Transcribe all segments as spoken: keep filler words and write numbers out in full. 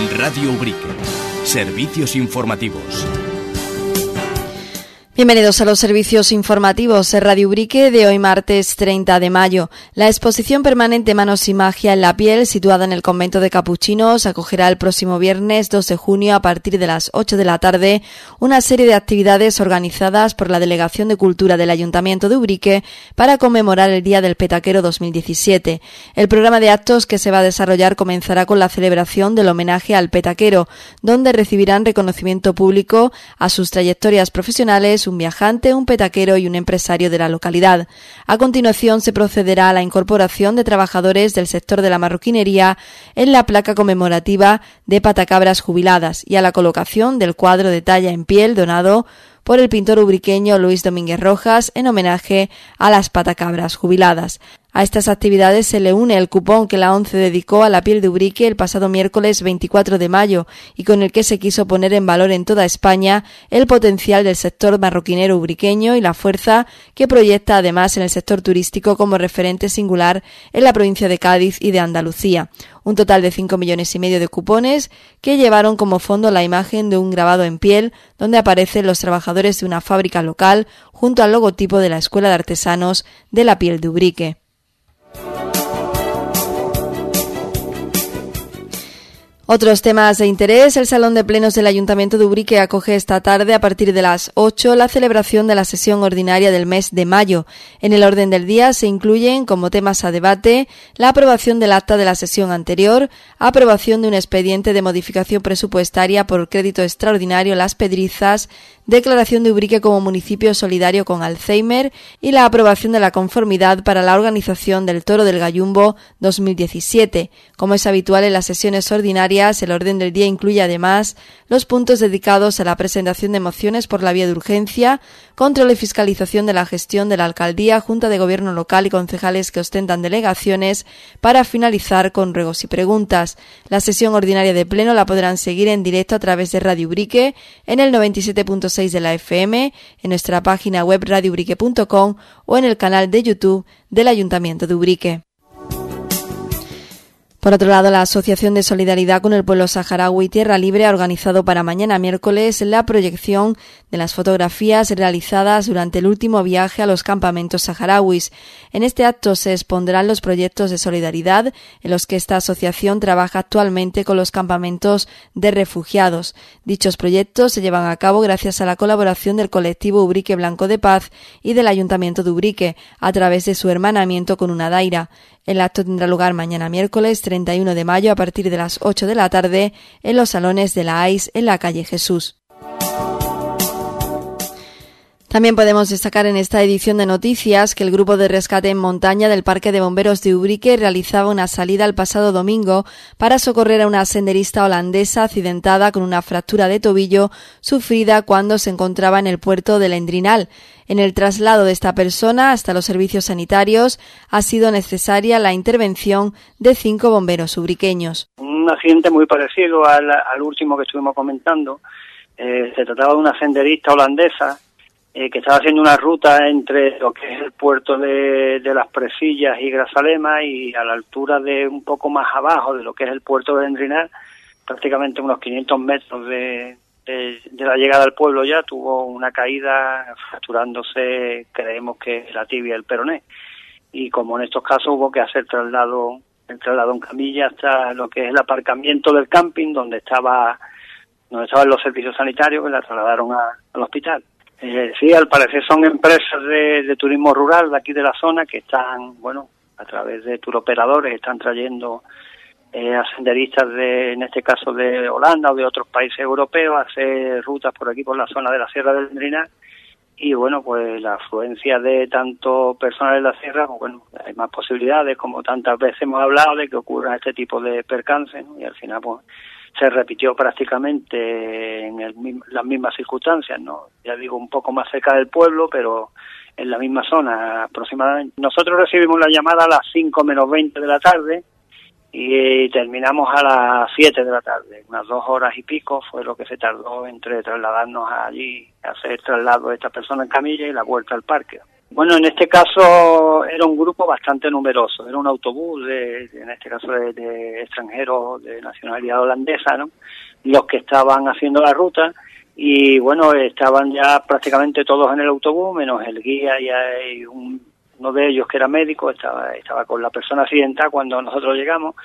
Radio Ubrique. Servicios informativos. Bienvenidos a los servicios informativos de Radio Ubrique de hoy martes treinta de mayo. La exposición permanente Manos y Magia en la Piel, situada en el convento de Capuchinos, acogerá el próximo viernes dos de junio a partir de las ocho de la tarde una serie de actividades organizadas por la Delegación de Cultura del Ayuntamiento de Ubrique para conmemorar el Día del Petaquero dos mil diecisiete. El programa de actos que se va a desarrollar comenzará con la celebración del homenaje al petaquero, donde recibirán reconocimiento público a sus trayectorias profesionales un viajante, un petaquero y un empresario de la localidad. A continuación se procederá a la incorporación de trabajadores del sector de la marroquinería en la placa conmemorativa de patacabras jubiladas y a la colocación del cuadro de talla en piel donado por el pintor ubriqueño Luis Domínguez Rojas en homenaje a las patacabras jubiladas. A estas actividades se le une el cupón que la ONCE dedicó a la piel de Ubrique el pasado miércoles veinticuatro de mayo y con el que se quiso poner en valor en toda España el potencial del sector marroquinero ubriqueño y la fuerza que proyecta además en el sector turístico como referente singular en la provincia de Cádiz y de Andalucía. Un total de cinco millones y medio de cupones que llevaron como fondo la imagen de un grabado en piel donde aparecen los trabajadores de una fábrica local junto al logotipo de la Escuela de Artesanos de la Piel de Ubrique. Otros temas de interés. El Salón de Plenos del Ayuntamiento de Ubrique acoge esta tarde a partir de las ocho la celebración de la sesión ordinaria del mes de mayo. En el orden del día se incluyen como temas a debate la aprobación del acta de la sesión anterior, aprobación de un expediente de modificación presupuestaria por crédito extraordinario Las Pedrizas, declaración de Ubrique como municipio solidario con Alzheimer y la aprobación de la conformidad para la organización del Toro del Gallumbo dos mil diecisiete. Como es habitual en las sesiones ordinarias, el orden del día incluye además los puntos dedicados a la presentación de mociones por la vía de urgencia, control y fiscalización de la gestión de la alcaldía, junta de gobierno local y concejales que ostentan delegaciones, para finalizar con ruegos y preguntas. La sesión ordinaria de pleno la podrán seguir en directo a través de Radio Ubrique en el noventa y siete punto seis de la F M, en nuestra página web radio ubrique punto com o en el canal de YouTube del Ayuntamiento de Ubrique. Por otro lado, la Asociación de Solidaridad con el Pueblo Saharaui Tierra Libre ha organizado para mañana miércoles la proyección de las fotografías realizadas durante el último viaje a los campamentos saharauis. En este acto se expondrán los proyectos de solidaridad en los que esta asociación trabaja actualmente con los campamentos de refugiados. Dichos proyectos se llevan a cabo gracias a la colaboración del colectivo Ubrique Blanco de Paz y del Ayuntamiento de Ubrique, a través de su hermanamiento con una daira. El acto tendrá lugar mañana miércoles treinta y uno de mayo a partir de las ocho de la tarde en los salones de la A I S en la calle Jesús. También podemos destacar en esta edición de noticias que el grupo de rescate en montaña del Parque de Bomberos de Ubrique realizaba una salida el pasado domingo para socorrer a una senderista holandesa accidentada con una fractura de tobillo sufrida cuando se encontraba en el puerto del Endrinal. En el traslado de esta persona hasta los servicios sanitarios ha sido necesaria la intervención de cinco bomberos ubriqueños. Un accidente muy parecido al, al último que estuvimos comentando. Eh, se trataba de una senderista holandesa eh, que estaba haciendo una ruta entre lo que es el puerto de, de Las Presillas y Grazalema y a la altura de un poco más abajo de lo que es el puerto de Endrinal, prácticamente unos quinientos metros de... De, de la llegada al pueblo ya tuvo una caída fracturándose, creemos que la tibia y el peroné, y como en estos casos hubo que hacer traslado el traslado en camilla hasta lo que es el aparcamiento del camping donde estaba donde estaban los servicios sanitarios, que la trasladaron a, al hospital. Eh, sí, al parecer son empresas de, de turismo rural de aquí de la zona que están, bueno, a través de turoperadores están trayendo Eh, a senderistas de, en este caso de Holanda o de otros países europeos, a hacer rutas por aquí por la zona de la Sierra del Endrinal, y bueno, pues la afluencia de tanto personal en la sierra, pues bueno, hay más posibilidades, como tantas veces hemos hablado, de que ocurran este tipo de percances, ¿no? Y al final pues se repitió prácticamente en el, las mismas circunstancias, ¿no? Ya digo, un poco más cerca del pueblo, pero en la misma zona aproximadamente. Nosotros recibimos la llamada a las cinco menos veinte de la tarde, y terminamos a las siete de la tarde, unas dos horas y pico fue lo que se tardó entre trasladarnos allí, hacer el traslado de esta persona en camilla y la vuelta al parque. Bueno, en este caso era un grupo bastante numeroso, era un autobús, de, en este caso de, de extranjeros de nacionalidad holandesa, ¿no? Los que estaban haciendo la ruta y bueno, estaban ya prácticamente todos en el autobús, menos el guía y hay un, uno de ellos que era médico, estaba, estaba con la persona accidentada cuando nosotros llegamos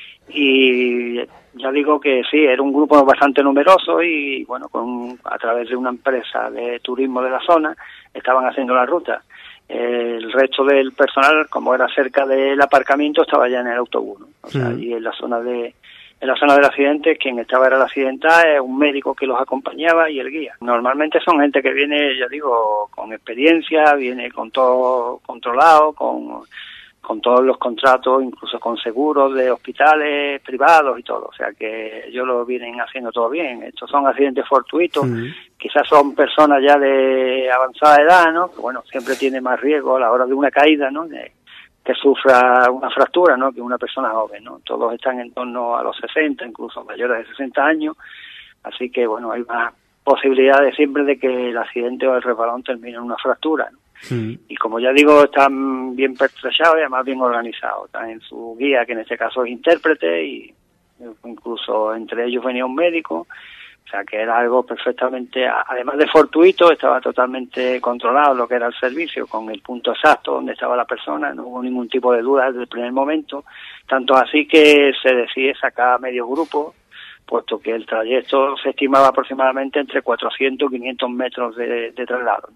y ya digo que sí, era un grupo bastante numeroso y bueno, con a través de una empresa de turismo de la zona estaban haciendo la ruta. El resto del personal, como era cerca del aparcamiento, estaba ya en el autobús, ¿no? O sea, allí en la zona de en la zona del accidente, quien estaba era la accidentada, un médico que los acompañaba y el guía. Normalmente son gente que viene, ya digo, con experiencia, viene con todo controlado, con con todos los contratos, incluso con seguros de hospitales privados y todo, o sea que ellos lo vienen haciendo todo bien. Estos son accidentes fortuitos, sí. Quizás son personas ya de avanzada edad, ¿no? Que bueno, siempre tiene más riesgo a la hora de una caída, ¿no? De, que sufra una fractura, ¿no? Que una persona joven, ¿no? Todos están en torno a los sesenta, incluso mayores de sesenta años, así que bueno, hay más posibilidades siempre de que el accidente o el resbalón termine en una fractura, ¿no? Sí. Y como ya digo, están bien pertrechados y además bien organizados. Están en su guía, que en este caso es intérprete, y incluso entre ellos venía un médico, o sea que era algo perfectamente, además de fortuito, estaba totalmente controlado lo que era el servicio, con el punto exacto donde estaba la persona, no hubo ningún tipo de duda desde el primer momento, tanto así que se decide sacar medio grupo, puesto que el trayecto se estimaba aproximadamente entre cuatrocientos y quinientos metros de, de traslado.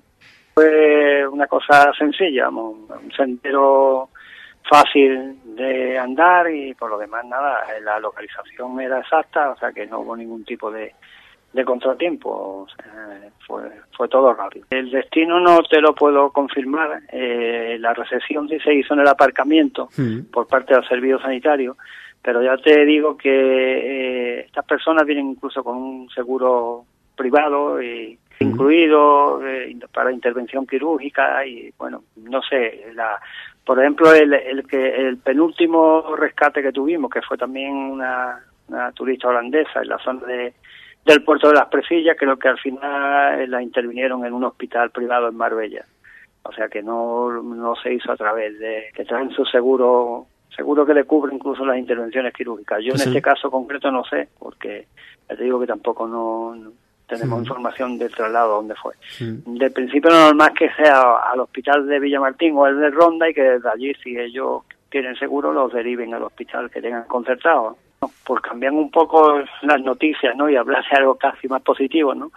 Fue una cosa sencilla, vamos, un sendero fácil de andar y por lo demás nada, la localización era exacta, o sea que no hubo ningún tipo de, de contratiempo, o sea, fue, fue todo rápido. El destino no te lo puedo confirmar, eh, la recepción sí se hizo en el aparcamiento sí. por parte del servicio sanitario, pero ya te digo que eh, estas personas vienen incluso con un seguro privado y incluido eh, para intervención quirúrgica y bueno, no sé, la por ejemplo el, el que el penúltimo rescate que tuvimos, que fue también una, una turista holandesa en la zona de del puerto de las Presillas, creo que al final eh, la intervinieron en un hospital privado en Marbella, o sea que no no se hizo a través de que traen su seguro seguro que le cubre incluso las intervenciones quirúrgicas. Yo en sí. este caso concreto no sé, porque ya te digo que tampoco no, no tenemos sí. información del traslado donde fue. Sí. De principio lo normal es que sea al hospital de Villamartín o el de Ronda y que desde allí, si ellos tienen seguro, los deriven al hospital que tengan concertado. ¿No? Por cambiar un poco las noticias, ¿no? Y hablar de algo casi más positivo, ¿no?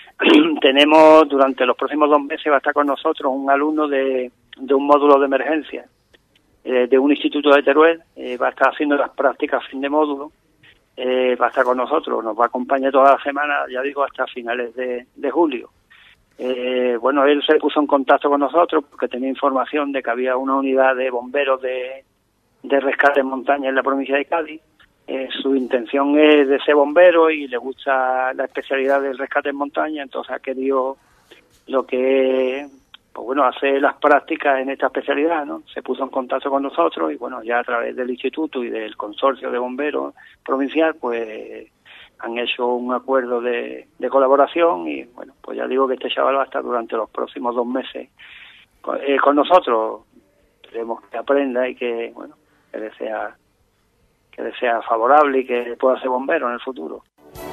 Tenemos, durante los próximos dos meses va a estar con nosotros un alumno de, de un módulo de emergencia eh, de un instituto de Teruel, eh, va a estar haciendo las prácticas fin de módulo. Eh, va a estar con nosotros, nos va a acompañar toda la semana, ya digo, hasta finales de, de julio. Eh, bueno, él se puso en contacto con nosotros porque tenía información de que había una unidad de bomberos de, de rescate en montaña en la provincia de Cádiz. Eh, su intención es de ser bombero y le gusta la especialidad del rescate en montaña, entonces ha querido lo que pues bueno, hacer las prácticas en esta especialidad, ¿no? Se puso en contacto con nosotros y bueno, ya a través del instituto y del consorcio de bomberos provincial, pues han hecho un acuerdo de, de colaboración y bueno, pues ya digo que este chaval va a estar durante los próximos dos meses con, eh, con nosotros. Queremos que aprenda y que, bueno, que le sea, que le sea favorable y que pueda ser bombero en el futuro.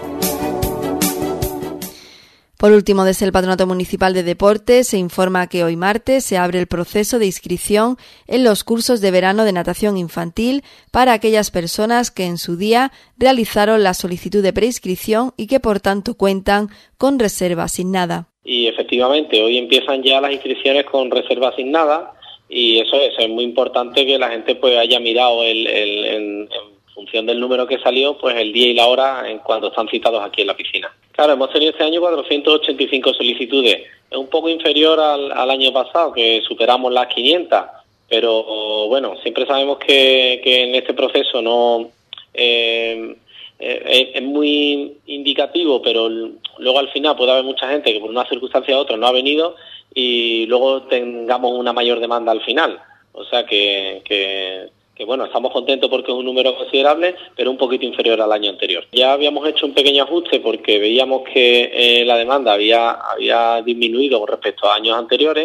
Por último, desde el Patronato Municipal de Deportes se informa que hoy martes se abre el proceso de inscripción en los cursos de verano de natación infantil para aquellas personas que en su día realizaron la solicitud de preinscripción y que por tanto cuentan con reserva asignada. Y efectivamente, hoy empiezan ya las inscripciones con reserva asignada y eso es, es muy importante que la gente pues haya mirado el, el, el, en función del número que salió, pues el día y la hora en cuando están citados aquí en la piscina. Claro, hemos tenido este año cuatrocientas ochenta y cinco solicitudes. Es un poco inferior al, al año pasado, que superamos las quinientas. Pero bueno, siempre sabemos que, que en este proceso no eh, eh, es muy indicativo, pero luego al final puede haber mucha gente que por una circunstancia u otra no ha venido y luego tengamos una mayor demanda al final. O sea que... que que bueno, estamos contentos porque es un número considerable, pero un poquito inferior al año anterior. Ya habíamos hecho un pequeño ajuste porque veíamos que eh, la demanda había había disminuido con respecto a años anteriores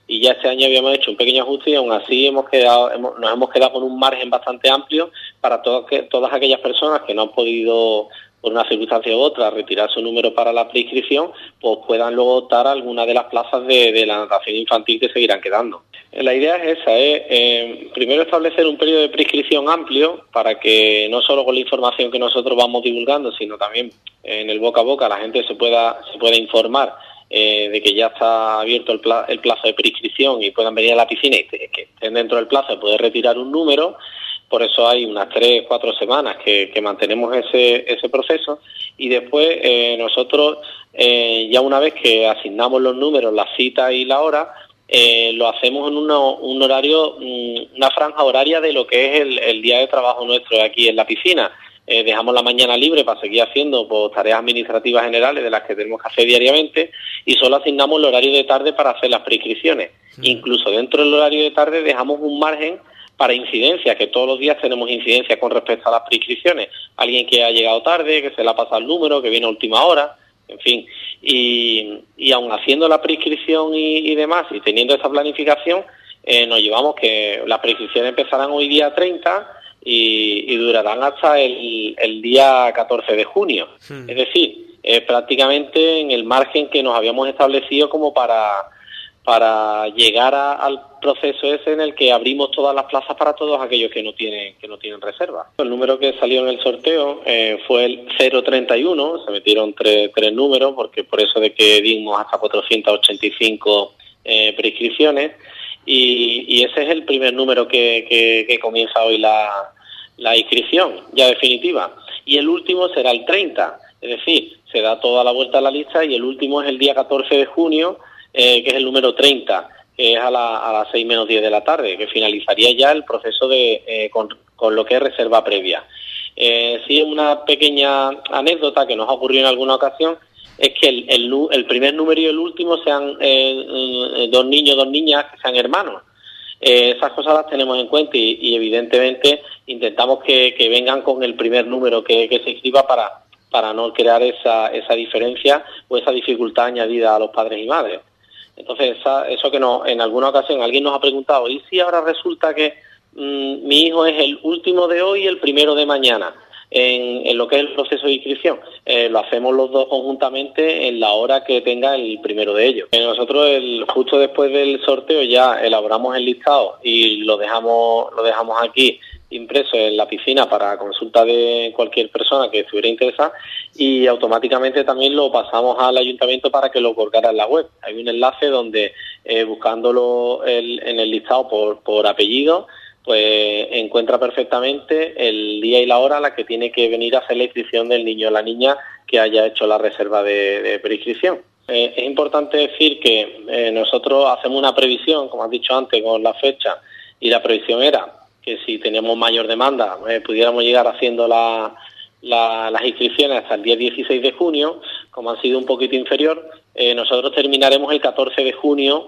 y ya este año habíamos hecho un pequeño ajuste y aún así hemos quedado, hemos, nos hemos quedado con un margen bastante amplio para todo, que, todas aquellas personas que no han podido, por una circunstancia u otra, retirar su número para la preinscripción, pues puedan luego optar a alguna de las plazas de, de la natación infantil que seguirán quedando. La idea es esa, ¿eh? Eh, primero establecer un periodo de preinscripción amplio para que no solo con la información que nosotros vamos divulgando, sino también en el boca a boca la gente se pueda, se pueda informar eh, de que ya está abierto el, pla- el plazo de preinscripción y puedan venir a la piscina y que estén dentro del plazo de poder retirar un número. Por eso hay unas tres, cuatro semanas que, que mantenemos ese, ese proceso y después eh, nosotros eh, ya una vez que asignamos los números, la cita y la hora, eh, lo hacemos en uno, un horario, una franja horaria de lo que es el, el día de trabajo nuestro aquí en la piscina. Eh, dejamos la mañana libre para seguir haciendo pues, tareas administrativas generales de las que tenemos que hacer diariamente y solo asignamos el horario de tarde para hacer las preinscripciones. Sí. Incluso dentro del horario de tarde dejamos un margen para incidencias, que todos los días tenemos incidencias con respecto a las preinscripciones. Alguien que ha llegado tarde, que se le ha pasado el número, que viene a última hora, en fin. Y, y aun haciendo la preinscripción y, y demás, y teniendo esa planificación, eh, nos llevamos que las preinscripciones empezarán hoy día treinta y, y durarán hasta el, el día catorce de junio. Sí. Es decir, eh, prácticamente en el margen que nos habíamos establecido como para... para llegar a, al proceso ese en el que abrimos todas las plazas para todos aquellos que no tienen que no tienen reserva. El número que salió en el sorteo eh, fue el cero treinta y uno, se metieron tres, tres números, porque por eso de que dimos hasta cuatrocientas ochenta y cinco eh, prescripciones, y, y ese es el primer número que, que, que comienza hoy la, la inscripción, ya definitiva. Y el último será el treinta, es decir, se da toda la vuelta a la lista y el último es el día catorce de junio, Eh, que es el número treinta, que es a, la, a las seis menos diez de la tarde, que finalizaría ya el proceso de eh, con, con lo que es reserva previa. Eh, sí, una pequeña anécdota que nos ha ocurrido en alguna ocasión es que el, el, el primer número y el último sean eh, eh, dos niños, dos niñas, que sean hermanos. Eh, esas cosas las tenemos en cuenta y, y evidentemente intentamos que, que vengan con el primer número que, que se inscriba para, para no crear esa, esa diferencia o esa dificultad añadida a los padres y madres. Entonces, esa, eso que no, en alguna ocasión alguien nos ha preguntado, ¿y si ahora resulta que mmm, mi hijo es el último de hoy y el primero de mañana en, en lo que es el proceso de inscripción? Eh, lo hacemos los dos conjuntamente en la hora que tenga el primero de ellos. Eh, nosotros, el, justo después del sorteo, ya elaboramos el listado y lo dejamos, lo dejamos aquí impreso en la piscina para consulta de cualquier persona que estuviera interesada y automáticamente también lo pasamos al ayuntamiento para que lo colgara en la web. Hay un enlace donde eh, buscándolo el, en el listado por, por apellido, pues encuentra perfectamente el día y la hora a la que tiene que venir a hacer la inscripción del niño o la niña que haya hecho la reserva de, de preinscripción. Eh, es importante decir que eh, nosotros hacemos una previsión, como has dicho antes, con la fecha, y la previsión era que si tenemos mayor demanda, eh, pudiéramos llegar haciendo la, la, las inscripciones hasta el día dieciséis de junio, como han sido un poquito inferior, eh, nosotros terminaremos el catorce de junio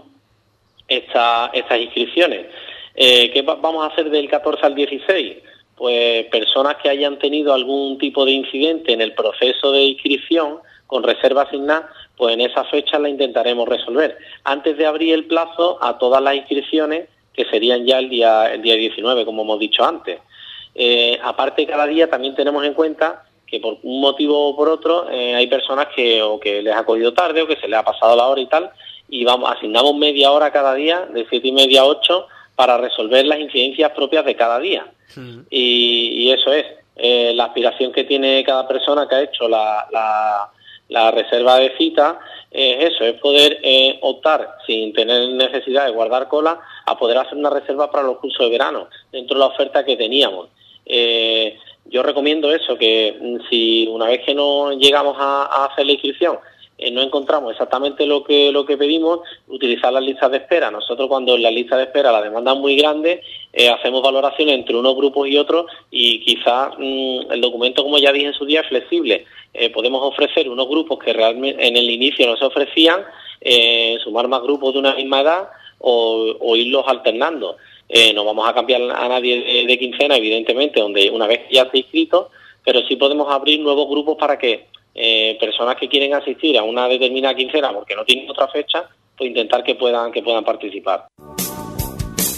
esta, estas inscripciones. Eh, ¿Qué va, vamos a hacer del catorce al dieciséis? Pues personas que hayan tenido algún tipo de incidente en el proceso de inscripción con reserva asignada, pues en esa fecha la intentaremos resolver. Antes de abrir el plazo a todas las inscripciones, que serían ya el día el día diecinueve, como hemos dicho antes. Eh, aparte, cada día también tenemos en cuenta que por un motivo o por otro eh, hay personas que o que les ha cogido tarde o que se les ha pasado la hora y tal, y vamos asignamos media hora cada día, de siete y media a ocho, para resolver las incidencias propias de cada día. Sí. Y, y eso es, eh, la aspiración que tiene cada persona que ha hecho la, la, la reserva de cita, es eso, es poder eh, optar sin tener necesidad de guardar cola a poder hacer una reserva para los cursos de verano dentro de la oferta que teníamos. Eh, yo recomiendo eso, que si una vez que no llegamos a, a hacer la inscripción eh, no encontramos exactamente lo que lo que pedimos, utilizar las listas de espera. Nosotros cuando en la lista de espera la demanda es muy grande, eh, hacemos valoraciones entre unos grupos y otros y quizás mmm, el documento, como ya dije en su día, es flexible. Eh, podemos ofrecer unos grupos que realmente en el inicio no se ofrecían, eh, sumar más grupos de una misma edad o, o irlos alternando. Eh, no vamos a cambiar a nadie de, de quincena, evidentemente, donde una vez ya está inscrito, pero sí podemos abrir nuevos grupos para que eh, personas que quieren asistir a una determinada quincena porque no tienen otra fecha, pues intentar que puedan que puedan participar.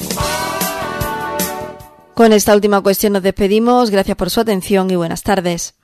Con esta última cuestión nos despedimos. Gracias por su atención y buenas tardes.